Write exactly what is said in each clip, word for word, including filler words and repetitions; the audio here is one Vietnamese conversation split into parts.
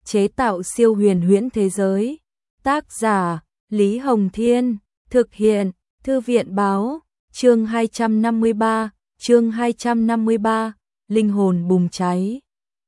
chế tạo siêu huyền huyễn thế giới. Tác giả Lý Hồng Thiên, thực hiện Thư viện Báo, chương hai trăm năm mươi ba, chương hai trăm năm mươi ba, linh hồn bùng cháy.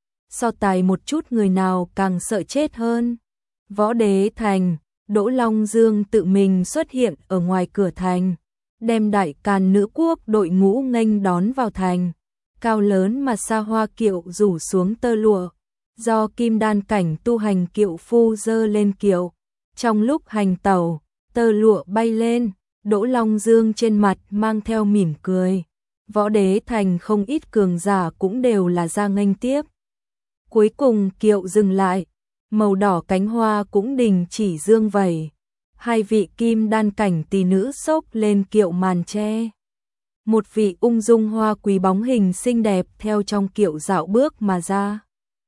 So tài một chút người nào càng sợ chết hơn. Võ Đế Thành, Đỗ Long Dương tự mình xuất hiện ở ngoài cửa thành, đem Đại Càn Nữ Quốc đội ngũ nghênh đón vào thành. Cao lớn mà xa hoa kiệu rủ xuống tơ lụa, do kim đan cảnh tu hành kiệu phu dơ lên kiệu. Trong lúc hành tẩu, tơ lụa bay lên, Đỗ Long Dương trên mặt mang theo mỉm cười. Võ Đế Thành không ít cường giả cũng đều là ra nghênh tiếp. Cuối cùng kiệu dừng lại, màu đỏ cánh hoa cũng đình chỉ dương vẩy. Hai vị kim đan cảnh tỷ nữ xốc lên kiệu màn tre. Một vị ung dung hoa quý bóng hình xinh đẹp theo trong kiệu dạo bước mà ra.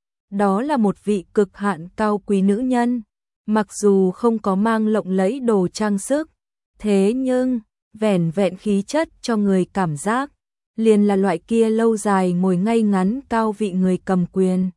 Đó là một vị cực hạn cao quý nữ nhân, mặc dù không có mang lộng lẫy đồ trang sức, thế nhưng vẻn vẹn khí chất cho người cảm giác liền là loại kia lâu dài ngồi ngay ngắn cao vị người cầm quyền.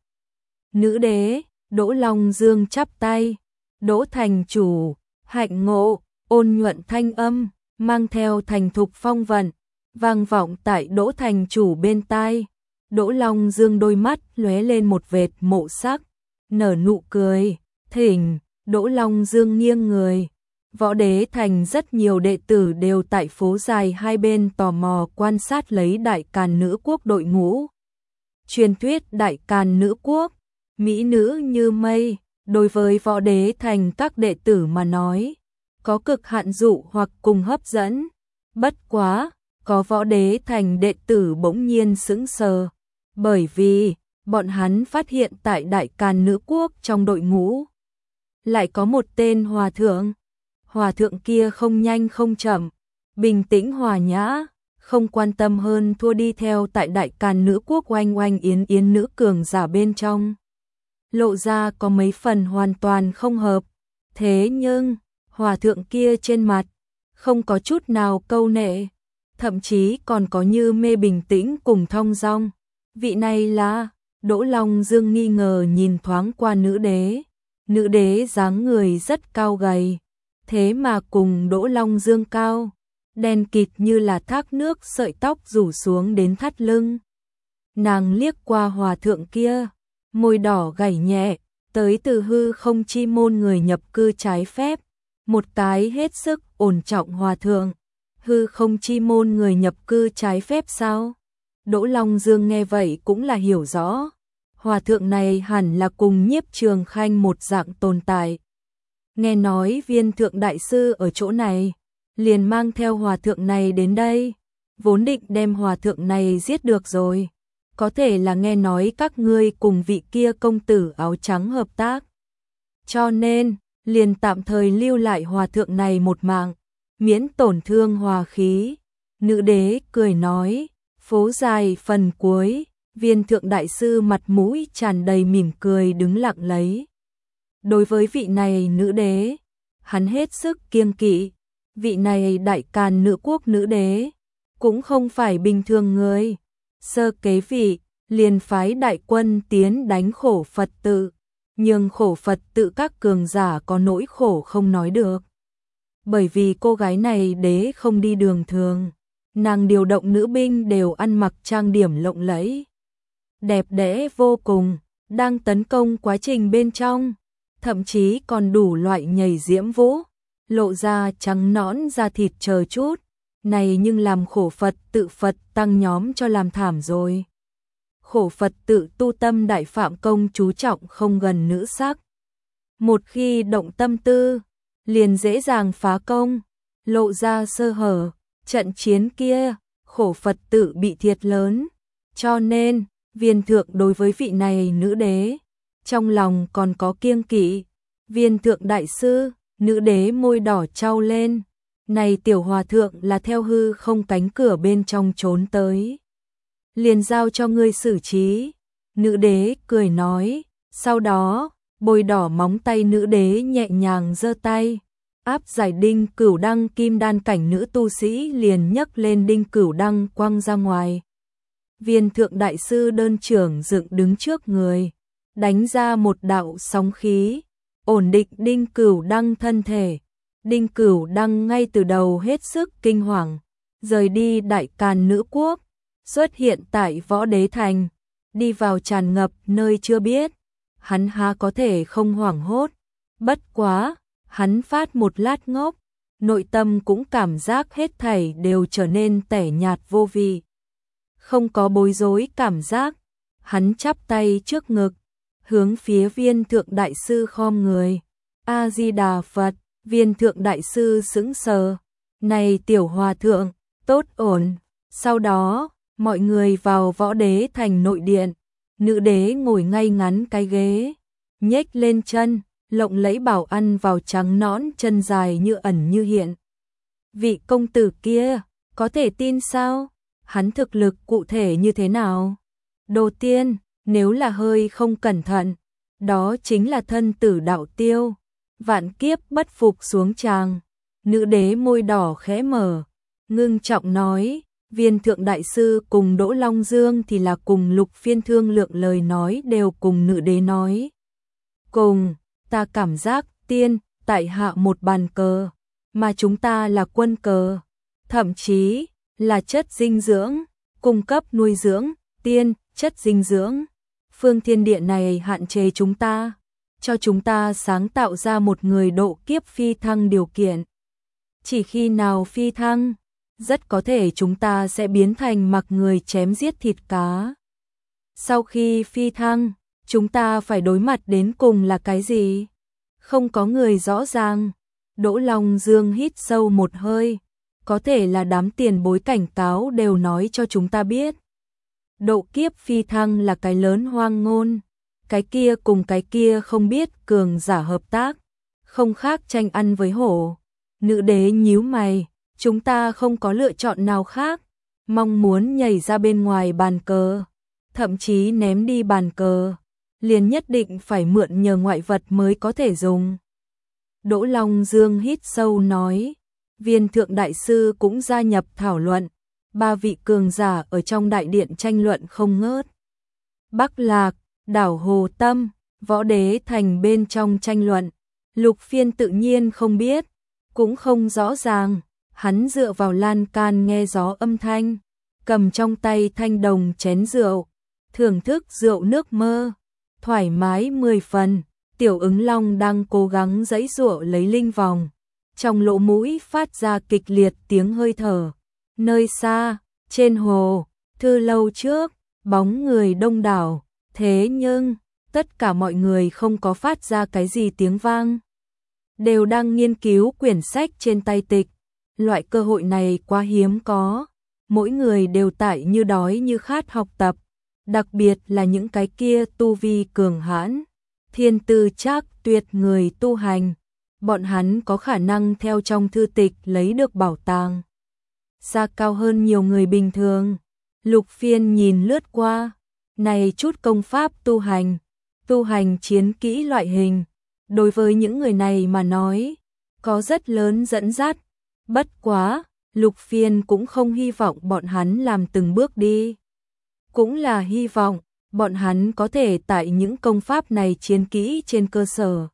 Nữ đế, Đỗ Long Dương chắp tay, Đỗ thành chủ, hạnh ngộ, ôn nhuận thanh âm, mang theo thành thục phong vận, vang vọng tại Đỗ thành chủ bên tai. Đỗ Long Dương đôi mắt lóe lên một vệt mộ sắc, nở nụ cười, thỉnh. Đỗ Long Dương nghiêng người. Võ Đế Thành rất nhiều đệ tử đều tại phố dài hai bên tò mò quan sát lấy Đại Càn Nữ Quốc đội ngũ. Truyền thuyết Đại Càn Nữ Quốc, mỹ nữ như mây, đối với Võ Đế Thành các đệ tử mà nói, có cực hạn dụ hoặc cùng hấp dẫn. Bất quá, có Võ Đế Thành đệ tử bỗng nhiên sững sờ, bởi vì bọn hắn phát hiện tại Đại Càn Nữ Quốc trong đội ngũ lại có một tên hòa thượng. Hòa thượng kia không nhanh không chậm, bình tĩnh hòa nhã, không quan tâm hơn thua đi theo tại Đại Càn Nữ Quốc oanh oanh yến yến nữ cường giả bên trong. Lộ ra có mấy phần hoàn toàn không hợp, thế nhưng hòa thượng kia trên mặt không có chút nào câu nệ, thậm chí còn có như mê bình tĩnh cùng thong dong. Vị này là Đỗ Long Dương nghi ngờ nhìn thoáng qua nữ đế. Nữ đế dáng người rất cao gầy, thế mà cùng Đỗ Long Dương cao, đen kịt như là thác nước, sợi tóc rủ xuống đến thắt lưng. Nàng liếc qua hòa thượng kia, môi đỏ gảy nhẹ, tới từ hư không chi môn người nhập cư trái phép, một cái hết sức ổn trọng hòa thượng. Hư không chi môn người nhập cư trái phép sao? Đỗ Long Dương nghe vậy cũng là hiểu rõ. Hòa thượng này hẳn là cùng Nhiếp Trường Khanh một dạng tồn tại. Nghe nói Viên Thượng Đại Sư ở chỗ này, liền mang theo hòa thượng này đến đây. Vốn định đem hòa thượng này giết được rồi. Có thể là nghe nói các ngươi cùng vị kia công tử áo trắng hợp tác. Cho nên, liền tạm thời lưu lại hòa thượng này một mạng, miễn tổn thương hòa khí. Nữ đế cười nói, phố dài phần cuối. Viên Thượng Đại Sư mặt mũi tràn đầy mỉm cười đứng lặng lấy. Đối với vị này nữ đế, hắn hết sức kiêng kỵ. Vị này Đại Càn Nữ Quốc nữ đế, cũng không phải bình thường người. Sơ kế vị, liền phái đại quân tiến đánh Khổ Phật tự, nhưng Khổ Phật tự các cường giả có nỗi khổ không nói được. Bởi vì cô gái này đế không đi đường thường, nàng điều động nữ binh đều ăn mặc trang điểm lộng lẫy, đẹp đẽ vô cùng, đang tấn công quá trình bên trong, thậm chí còn đủ loại nhảy diễm vũ, lộ ra trắng nõn da thịt chờ chút, này nhưng làm Khổ Phật tự Phật tăng nhóm cho làm thảm rồi. Khổ Phật tự tu tâm đại phạm công chú trọng không gần nữ sắc. Một khi động tâm tư, liền dễ dàng phá công, lộ ra sơ hở, trận chiến kia, Khổ Phật tự bị thiệt lớn, cho nên Viên Thượng đối với vị này nữ đế, trong lòng còn có kiêng kỵ. Viên Thượng Đại Sư, nữ đế môi đỏ trao lên, này tiểu hòa thượng là theo hư không cánh cửa bên trong trốn tới, liền giao cho ngươi xử trí. Nữ đế cười nói, sau đó, bôi đỏ móng tay nữ đế nhẹ nhàng giơ tay, áp giải đinh cửu đăng kim đan cảnh nữ tu sĩ liền nhấc lên đinh cửu đăng quăng ra ngoài. Viên Thượng Đại Sư đơn trưởng dựng đứng trước người, đánh ra một đạo sóng khí, ổn định Đinh Cửu Đăng thân thể. Đinh Cửu Đăng ngay từ đầu hết sức kinh hoàng, rời đi Đại Càn Nữ Quốc, xuất hiện tại Võ Đế Thành, đi vào tràn ngập nơi chưa biết, hắn há có thể không hoảng hốt. Bất quá, hắn phát một lát ngốc, nội tâm cũng cảm giác hết thảy đều trở nên tẻ nhạt vô vị. Không có bối rối cảm giác, hắn chắp tay trước ngực, hướng phía Viên Thượng Đại Sư khom người. A-di-đà Phật, Viên Thượng Đại Sư sững sờ. Này tiểu hòa thượng, tốt ổn. Sau đó, mọi người vào Võ Đế Thành nội điện. Nữ đế ngồi ngay ngắn cái ghế, nhếch lên chân, lộng lẫy bảo ăn vào trắng nõn chân dài như ẩn như hiện. Vị công tử kia, có thể tin sao? Hắn thực lực cụ thể như thế nào? Đầu tiên, nếu là hơi không cẩn thận, đó chính là thân tử đạo tiêu, vạn kiếp bất phục xuống tràng. Nữ đế môi đỏ khẽ mở, ngưng trọng nói, Viên Thượng Đại Sư cùng Đỗ Long Dương thì là cùng Lục Phiên thương lượng lời nói đều cùng nữ đế nói. Cùng, ta cảm giác tiên, tại hạ một bàn cờ, mà chúng ta là quân cờ, thậm chí là chất dinh dưỡng, cung cấp nuôi dưỡng, tiên, chất dinh dưỡng. Phương thiên địa này hạn chế chúng ta, cho chúng ta sáng tạo ra một người độ kiếp phi thăng điều kiện. Chỉ khi nào phi thăng, rất có thể chúng ta sẽ biến thành mặc người chém giết thịt cá. Sau khi phi thăng, chúng ta phải đối mặt đến cùng là cái gì? Không có người rõ ràng. Đỗ Long Dương hít sâu một hơi, có thể là đám tiền bối cảnh cáo đều nói cho chúng ta biết. Độ kiếp phi thăng là cái lớn hoang ngôn, cái kia cùng cái kia không biết cường giả hợp tác, không khác tranh ăn với hổ. Nữ đế nhíu mày, chúng ta không có lựa chọn nào khác, mong muốn nhảy ra bên ngoài bàn cờ, thậm chí ném đi bàn cờ, liền nhất định phải mượn nhờ ngoại vật mới có thể dùng. Đỗ Long Dương hít sâu nói, Viên Thượng Đại Sư cũng gia nhập thảo luận, ba vị cường giả ở trong đại điện tranh luận không ngớt. Bắc Lạc, đảo Hồ Tâm, Võ Đế Thành bên trong tranh luận, Lục Phiên tự nhiên không biết, cũng không rõ ràng, hắn dựa vào lan can nghe gió âm thanh, cầm trong tay thanh đồng chén rượu, thưởng thức rượu nước mơ, thoải mái mười phần. Tiểu Ứng Long đang cố gắng giãy giụa lấy linh vòng, trong lỗ mũi phát ra kịch liệt tiếng hơi thở. Nơi xa, trên hồ, thư lâu trước, bóng người đông đảo, thế nhưng tất cả mọi người không có phát ra cái gì tiếng vang, đều đang nghiên cứu quyển sách trên tay tịch. Loại cơ hội này quá hiếm có, mỗi người đều tại như đói như khát học tập, đặc biệt là những cái kia tu vi cường hãn, thiên tư chắc tuyệt người tu hành, bọn hắn có khả năng theo trong thư tịch lấy được bảo tàng, xa cao hơn nhiều người bình thường. Lục Phiên nhìn lướt qua, này chút công pháp tu hành, tu hành chiến kỹ loại hình, đối với những người này mà nói, có rất lớn dẫn dắt. Bất quá, Lục Phiên cũng không hy vọng bọn hắn làm từng bước đi, cũng là hy vọng bọn hắn có thể tại những công pháp này chiến kỹ trên cơ sở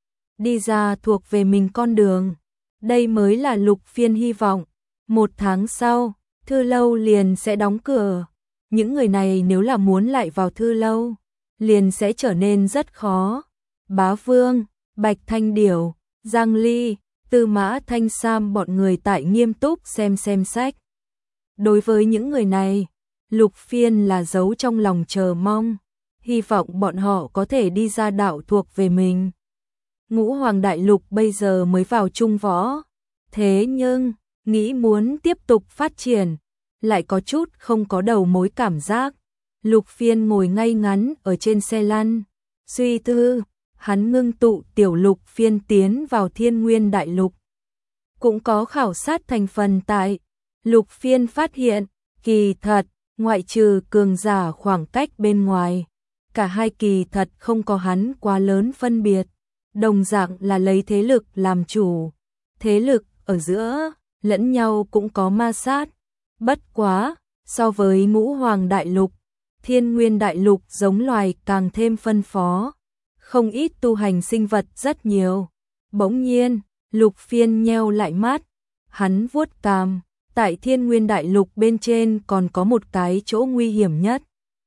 đi ra thuộc về mình con đường. Đây mới là Lục Phiên hy vọng. Một tháng sau, thư lâu liền sẽ đóng cửa. Những người này nếu là muốn lại vào thư lâu, liền sẽ trở nên rất khó. Bá Vương, Bạch Thanh Điểu, Giang Ly, Tư Mã Thanh Sam bọn người tại nghiêm túc xem xem sách. Đối với những người này, Lục Phiên là giấu trong lòng chờ mong, hy vọng bọn họ có thể đi ra đạo thuộc về mình. Ngũ Hoàng Đại Lục bây giờ mới vào trung võ, thế nhưng nghĩ muốn tiếp tục phát triển, lại có chút không có đầu mối cảm giác. Lục Phiên ngồi ngay ngắn ở trên xe lăn, suy tư, hắn ngưng tụ tiểu Lục Phiên tiến vào Thiên Nguyên Đại Lục. Cũng có khảo sát thành phần tại, Lục Phiên phát hiện, kỳ thật, ngoại trừ cường giả khoảng cách bên ngoài, cả hai kỳ thật không có hắn quá lớn phân biệt, đồng dạng là lấy thế lực làm chủ, thế lực ở giữa, lẫn nhau cũng có ma sát. Bất quá, so với Ngũ Hoàng Đại Lục, Thiên Nguyên Đại Lục giống loài càng thêm phân phó, không ít tu hành sinh vật rất nhiều. Bỗng nhiên, Lục Phiên nheo lại mắt, hắn vuốt cằm, tại Thiên Nguyên Đại Lục bên trên còn có một cái chỗ nguy hiểm nhất.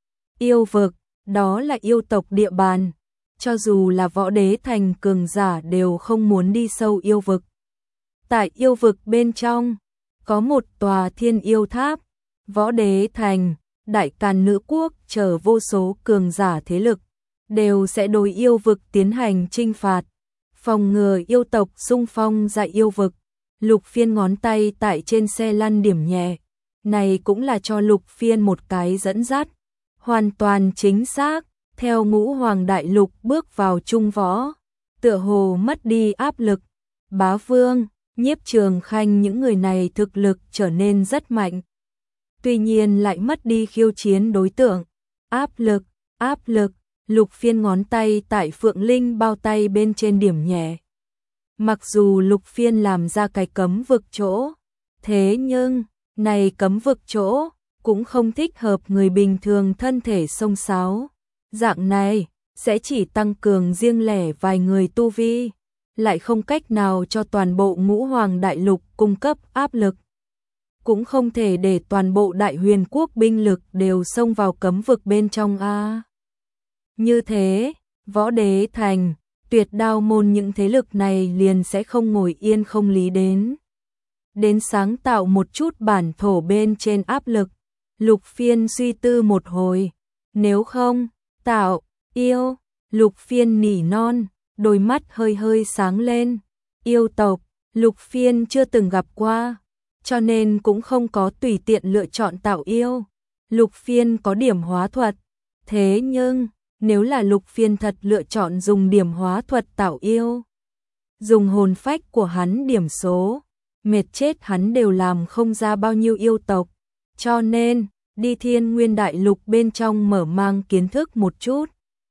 Yêu vực, đó là yêu tộc địa bàn, cho dù là võ đế thành cường giả đều không muốn đi sâu yêu vực. Tại yêu vực bên trong, có một tòa thiên yêu tháp, võ đế thành, đại càn nữ quốc chờ vô số cường giả thế lực, đều sẽ đối yêu vực tiến hành trinh phạt, phòng ngừa yêu tộc xung phong ra yêu vực. Lục Phiên ngón tay tại trên xe lăn điểm nhẹ, này cũng là cho Lục Phiên một cái dẫn dắt, hoàn toàn chính xác, theo Ngũ Hoàng Đại Lục bước vào trung võ, tựa hồ mất đi áp lực. Bá Vương, Nhiếp Trường Khanh những người này thực lực trở nên rất mạnh, tuy nhiên lại mất đi khiêu chiến đối tượng. Áp lực, áp lực, Lục Phiên ngón tay tại Phượng Linh bao tay bên trên điểm nhẹ. Mặc dù Lục Phiên làm ra cái cấm vực chỗ, thế nhưng, này cấm vực chỗ, cũng không thích hợp người bình thường thân thể xông xáo. Dạng này, sẽ chỉ tăng cường riêng lẻ vài người tu vi, lại không cách nào cho toàn bộ Ngũ Hoàng Đại Lục cung cấp áp lực. Cũng không thể để toàn bộ Đại Huyền Quốc binh lực đều xông vào cấm vực bên trong a. Như thế, võ đế thành, Tuyệt Đao môn những thế lực này liền sẽ không ngồi yên không lý đến. Đến sáng tạo một chút bản thổ bên trên áp lực. Lục Phiên suy tư một hồi, nếu không, tạo, yêu, Lục Phiên nỉ non, đôi mắt hơi hơi sáng lên. Yêu tộc, Lục Phiên chưa từng gặp qua, cho nên cũng không có tùy tiện lựa chọn tạo yêu. Lục Phiên có điểm hóa thuật, thế nhưng, nếu là Lục Phiên thật lựa chọn dùng điểm hóa thuật tạo yêu, dùng hồn phách của hắn điểm số, mệt chết hắn đều làm không ra bao nhiêu yêu tộc. Cho nên, đi Thiên Nguyên Đại Lục bên trong mở mang kiến thức một chút.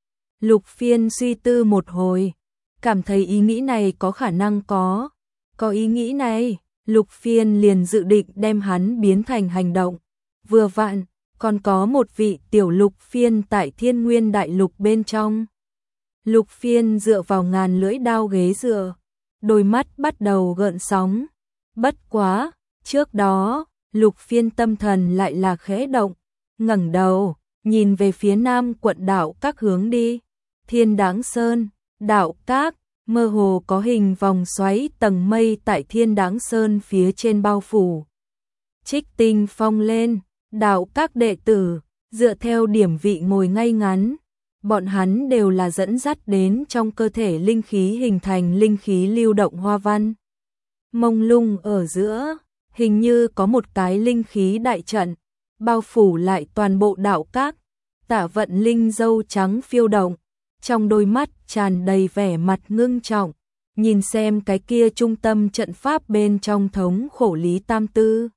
Lục Phiên suy tư một hồi, cảm thấy ý nghĩ này có khả năng có. Có ý nghĩ này, Lục Phiên liền dự định đem hắn biến thành hành động. Vừa vặn, còn có một vị tiểu Lục Phiên tại Thiên Nguyên Đại Lục bên trong. Lục Phiên dựa vào ngàn lưỡi đao ghế dựa, đôi mắt bắt đầu gợn sóng. Bất quá, trước đó, Lục Phiên tâm thần lại là khẽ động, ngẩng đầu, nhìn về phía nam quận đạo các hướng đi. Thiên Đáng Sơn, đạo các, mơ hồ có hình vòng xoáy tầng mây tại Thiên Đáng Sơn phía trên bao phủ. Trích Tinh Phong lên, đạo các đệ tử, dựa theo điểm vị ngồi ngay ngắn. Bọn hắn đều là dẫn dắt đến trong cơ thể linh khí hình thành linh khí lưu động hoa văn. Mông lung ở giữa, hình như có một cái linh khí đại trận, bao phủ lại toàn bộ đạo các. Tả Vận Linh râu trắng phiêu động, trong đôi mắt tràn đầy vẻ mặt ngưng trọng, nhìn xem cái kia trung tâm trận pháp bên trong thống khổ Lý Tam Tư.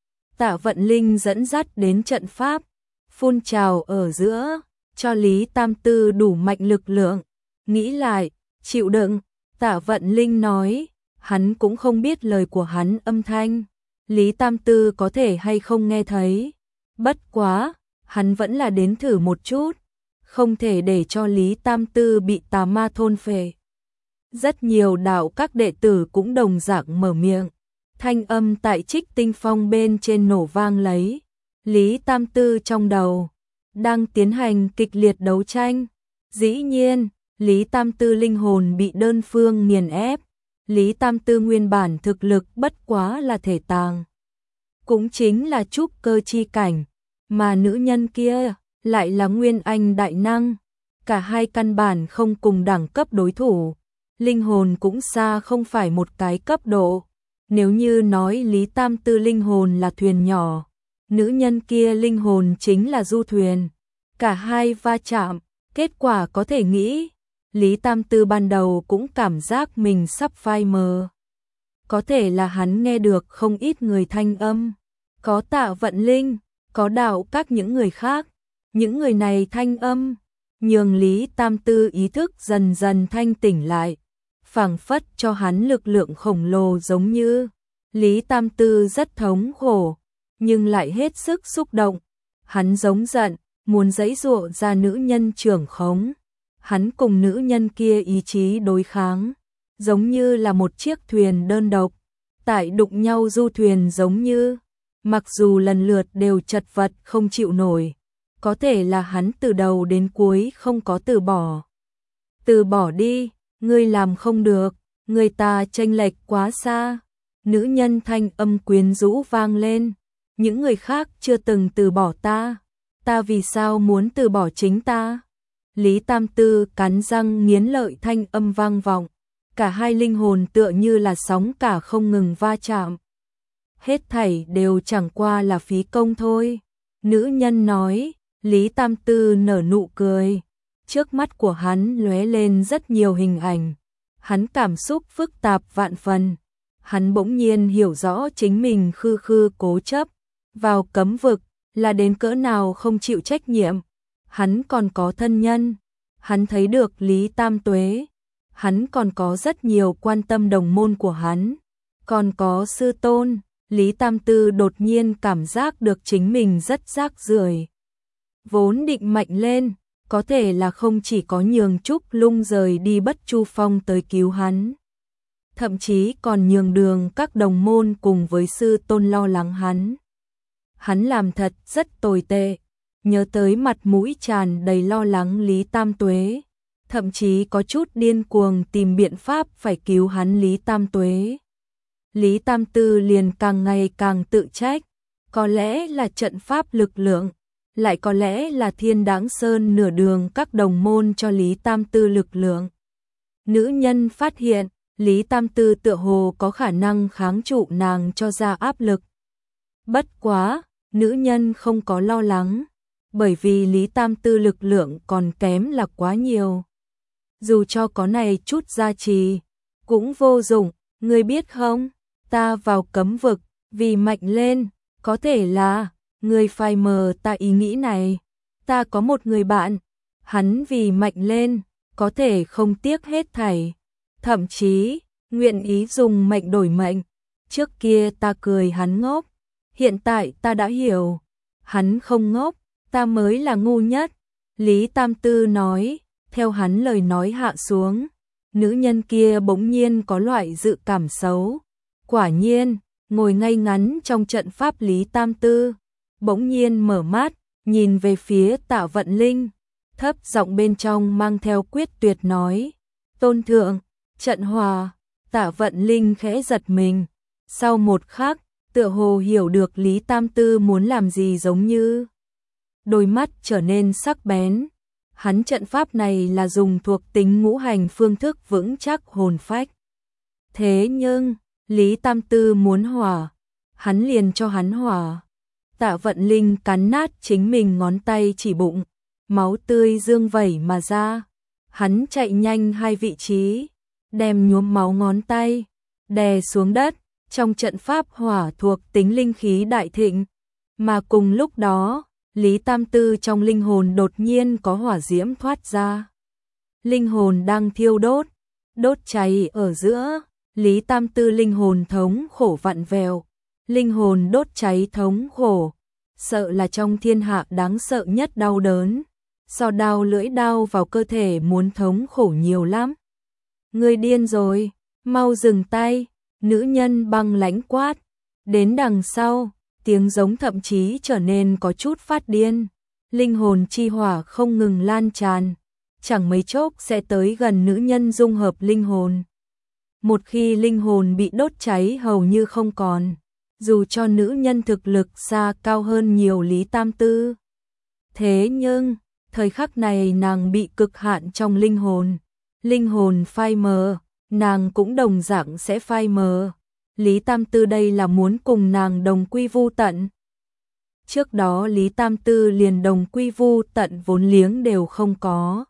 Tả Vận Linh dẫn dắt đến trận pháp, phun trào ở giữa, cho Lý Tam Tư đủ mạnh lực lượng. Nghĩ lại, chịu đựng, Tả Vận Linh nói, hắn cũng không biết lời của hắn âm thanh, Lý Tam Tư có thể hay không nghe thấy. Bất quá, hắn vẫn là đến thử một chút, không thể để cho Lý Tam Tư bị tà ma thôn phệ. Rất nhiều đạo các đệ tử cũng đồng dạng mở miệng, thanh âm tại Trích Tinh Phong bên trên nổ vang lấy. Lý Tam Tư trong đầu đang tiến hành kịch liệt đấu tranh. Dĩ nhiên, Lý Tam Tư linh hồn bị đơn phương nghiền ép. Lý Tam Tư nguyên bản thực lực bất quá là thể tàng, cũng chính là trúc cơ chi cảnh, mà nữ nhân kia lại là nguyên anh đại năng. Cả hai căn bản không cùng đẳng cấp đối thủ, linh hồn cũng xa không phải một cái cấp độ. Nếu như nói Lý Tam Tư linh hồn là thuyền nhỏ, nữ nhân kia linh hồn chính là du thuyền. Cả hai va chạm, kết quả có thể nghĩ, Lý Tam Tư ban đầu cũng cảm giác mình sắp phai mờ. Có thể là hắn nghe được không ít người thanh âm, có Tạ Vận Linh, có đạo các những người khác. Những người này thanh âm, nhường Lý Tam Tư ý thức dần dần thanh tỉnh lại, phảng phất cho hắn lực lượng khổng lồ giống như. Lý Tam Tư rất thống khổ, nhưng lại hết sức xúc động. Hắn giống giận, muốn giãy giụa ra nữ nhân trưởng khống. Hắn cùng nữ nhân kia ý chí đối kháng, giống như là một chiếc thuyền đơn độc, tại đụng nhau du thuyền giống như, mặc dù lần lượt đều chật vật không chịu nổi, có thể là hắn từ đầu đến cuối không có từ bỏ. Từ bỏ đi, ngươi làm không được, người ta chênh lệch quá xa. Nữ nhân thanh âm quyến rũ vang lên, những người khác chưa từng từ bỏ ta, ta vì sao muốn từ bỏ chính ta? Lý Tam Tư cắn răng nghiến lợi thanh âm vang vọng, cả hai linh hồn tựa như là sóng cả không ngừng va chạm. Hết thảy đều chẳng qua là phí công thôi. Nữ nhân nói. Lý Tam Tư nở nụ cười, trước mắt của hắn lóe lên rất nhiều hình ảnh, hắn cảm xúc phức tạp vạn phần, hắn bỗng nhiên hiểu rõ chính mình khư khư cố chấp, vào cấm vực, là đến cỡ nào không chịu trách nhiệm, hắn còn có thân nhân, hắn thấy được Lý Tam Tuế, hắn còn có rất nhiều quan tâm đồng môn của hắn, còn có sư tôn. Lý Tam Tư đột nhiên cảm giác được chính mình rất rác rưởi. Vốn định mạnh lên, có thể là không chỉ có nhường Trúc Lung rời đi Bất Chu Phong tới cứu hắn, thậm chí còn nhường đường các đồng môn cùng với sư tôn lo lắng hắn. Hắn làm thật rất tồi tệ, nhớ tới mặt mũi tràn đầy lo lắng Lý Tam Tuế, thậm chí có chút điên cuồng tìm biện pháp phải cứu hắn Lý Tam Tuế. Lý Tam Tư liền càng ngày càng tự trách, có lẽ là trận pháp lực lượng, lại có lẽ là Thiên Đãng Sơn nửa đường các đồng môn cho Lý Tam Tư lực lượng. Nữ nhân phát hiện, Lý Tam Tư tựa hồ có khả năng kháng trụ nàng cho ra áp lực. Bất quá, nữ nhân không có lo lắng, bởi vì Lý Tam Tư lực lượng còn kém là quá nhiều. Dù cho có này chút gia trì, cũng vô dụng, ngươi biết không, ta vào cấm vực, vì mạnh lên, có thể là, ngươi phai mờ ta ý nghĩ này. Ta có một người bạn, hắn vì mạnh lên, có thể không tiếc hết thảy, thậm chí, nguyện ý dùng mệnh đổi mệnh. Trước kia ta cười hắn ngốc, hiện tại ta đã hiểu, hắn không ngốc, ta mới là ngu nhất. Lý Tam Tư nói, theo hắn lời nói hạ xuống, nữ nhân kia bỗng nhiên có loại dự cảm xấu. Quả nhiên, ngồi ngay ngắn trong trận pháp Lý Tam Tư, bỗng nhiên mở mắt, nhìn về phía Tạ Vận Linh, thấp giọng bên trong mang theo quyết tuyệt nói, tôn thượng, trận hòa. Tạ Vận Linh khẽ giật mình, sau một khắc, tựa hồ hiểu được Lý Tam Tư muốn làm gì giống như. Đôi mắt trở nên sắc bén, hắn trận pháp này là dùng thuộc tính ngũ hành phương thức vững chắc hồn phách. Thế nhưng, Lý Tam Tư muốn hỏa, hắn liền cho hắn hỏa. Tạ Vận Linh cắn nát chính mình ngón tay chỉ bụng, máu tươi dương vẩy mà ra. Hắn chạy nhanh hai vị trí, đem nhuốm máu ngón tay, đè xuống đất, trong trận pháp hỏa thuộc tính linh khí đại thịnh. Mà cùng lúc đó, Lý Tam Tư trong linh hồn đột nhiên có hỏa diễm thoát ra. Linh hồn đang thiêu đốt, đốt cháy ở giữa, Lý Tam Tư linh hồn thống khổ vặn vẹo, linh hồn đốt cháy thống khổ, sợ là trong thiên hạ đáng sợ nhất đau đớn, so đao lưỡi đao vào cơ thể muốn thống khổ nhiều lắm. Ngươi điên rồi, mau dừng tay, nữ nhân băng lãnh quát, đến đằng sau, tiếng giống thậm chí trở nên có chút phát điên, linh hồn chi hỏa không ngừng lan tràn, chẳng mấy chốc sẽ tới gần nữ nhân dung hợp linh hồn. Một khi linh hồn bị đốt cháy hầu như không còn, dù cho nữ nhân thực lực xa cao hơn nhiều Lý Tam Tư. Thế nhưng, thời khắc này nàng bị cực hạn trong linh hồn, linh hồn phai mờ, nàng cũng đồng dạng sẽ phai mờ. Lý Tam Tư đây là muốn cùng nàng đồng quy vu tận. Trước đó Lý Tam Tư liền đồng quy vu tận vốn liếng đều không có.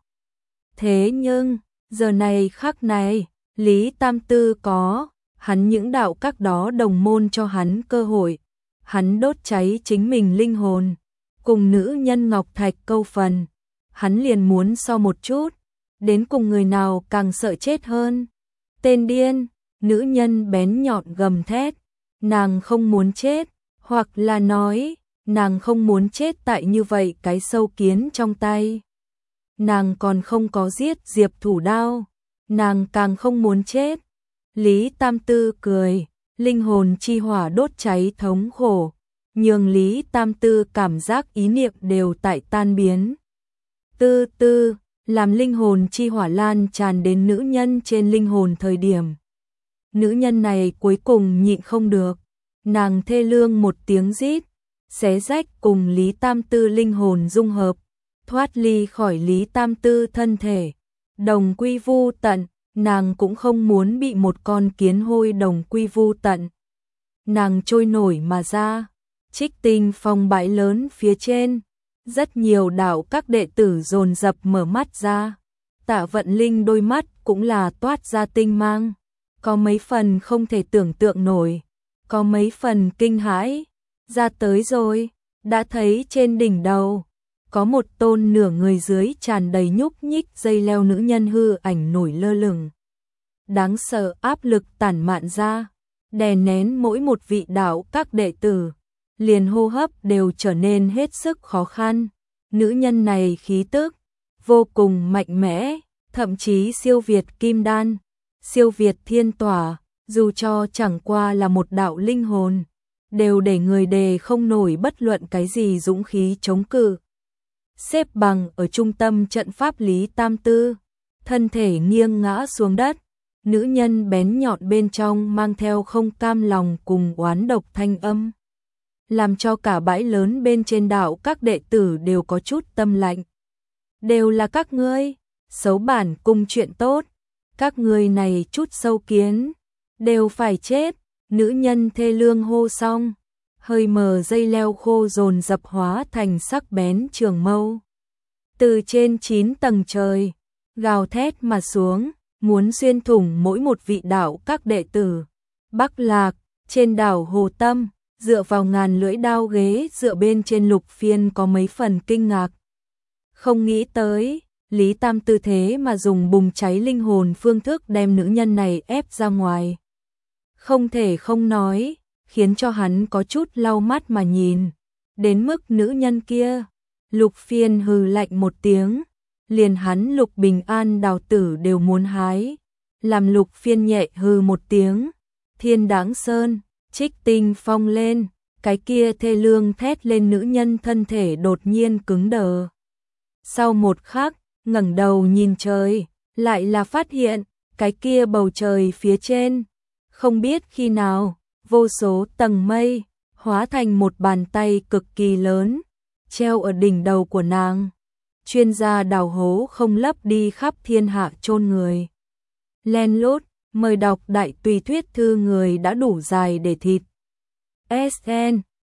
Thế nhưng, giờ này khắc này, Lý Tam Tư có, hắn những đạo các đó đồng môn cho hắn cơ hội. Hắn đốt cháy chính mình linh hồn, cùng nữ nhân Ngọc Thạch câu phần. Hắn liền muốn so một chút, đến cùng người nào càng sợ chết hơn. Tên điên, nữ nhân bén nhọn gầm thét, nàng không muốn chết, hoặc là nói, nàng không muốn chết tại như vậy cái sâu kiến trong tay. Nàng còn không có giết Diệp Thủ Đao, nàng càng không muốn chết. Lý Tam Tư cười, linh hồn chi hỏa đốt cháy thống khổ, nhường Lý Tam Tư cảm giác ý niệm đều tại tan biến. Tư tư, làm linh hồn chi hỏa lan tràn đến nữ nhân trên linh hồn thời điểm. Nữ nhân này cuối cùng nhịn không được, nàng thê lương một tiếng rít, xé rách cùng Lý Tam Tư linh hồn dung hợp, thoát ly khỏi Lý Tam Tư thân thể, đồng quy vu tận. Nàng cũng không muốn bị một con kiến hôi đồng quy vu tận. Nàng trôi nổi mà ra, Trích Tinh Phong bãi lớn phía trên, rất nhiều đạo các đệ tử dồn dập mở mắt ra. Tạ Vận Linh đôi mắt cũng là toát ra tinh mang, có mấy phần không thể tưởng tượng nổi, có mấy phần kinh hãi. Ra tới rồi, đã thấy trên đỉnh đầu có một tôn nửa người dưới tràn đầy nhúc nhích dây leo nữ nhân hư ảnh nổi lơ lửng. Đáng sợ áp lực tản mạn ra, đè nén mỗi một vị đạo các đệ tử, liền hô hấp đều trở nên hết sức khó khăn. Nữ nhân này khí tức vô cùng mạnh mẽ, thậm chí siêu việt kim đan, siêu việt thiên tỏa, dù cho chẳng qua là một đạo linh hồn, đều để người đề không nổi bất luận cái gì dũng khí chống cự. Xếp bằng ở trung tâm trận pháp Lý Tam Tư, thân thể nghiêng ngã xuống đất, nữ nhân bén nhọn bên trong mang theo không cam lòng cùng oán độc thanh âm, làm cho cả bãi lớn bên trên đạo các đệ tử đều có chút tâm lạnh. Đều là các ngươi, xấu bản cung chuyện tốt, các ngươi này chút sâu kiến, đều phải chết. Nữ nhân thê lương hô xong, hơi mờ dây leo khô dồn dập hóa thành sắc bén trường mâu. Từ trên chín tầng trời, gào thét mà xuống, muốn xuyên thủng mỗi một vị đạo các đệ tử. Bắc Lạc, trên đảo Hồ Tâm, dựa vào ngàn lưỡi đao ghế dựa bên trên Lục Phiên có mấy phần kinh ngạc. Không nghĩ tới, Lý Tam Tư thế mà dùng bùng cháy linh hồn phương thức đem nữ nhân này ép ra ngoài. Không thể không nói, khiến cho hắn có chút lau mắt mà nhìn. Đến mức nữ nhân kia, Lục Phiên hừ lạnh một tiếng, liền hắn Lục Bình An đào tử đều muốn hái. Làm Lục Phiên nhẹ hừ một tiếng, Thiên Đáng Sơn, Trích Tinh Phong lên, cái kia thê lương thét lên nữ nhân thân thể đột nhiên cứng đờ. Sau một khắc, ngẩng đầu nhìn trời, lại là phát hiện, cái kia bầu trời phía trên, không biết khi nào, vô số tầng mây, hóa thành một bàn tay cực kỳ lớn, treo ở đỉnh đầu của nàng. Chuyên gia đào hố không lấp đi khắp thiên hạ chôn người. Len lút, mời đọc đại tùy thuyết thư người đã đủ dài để thịt. ét en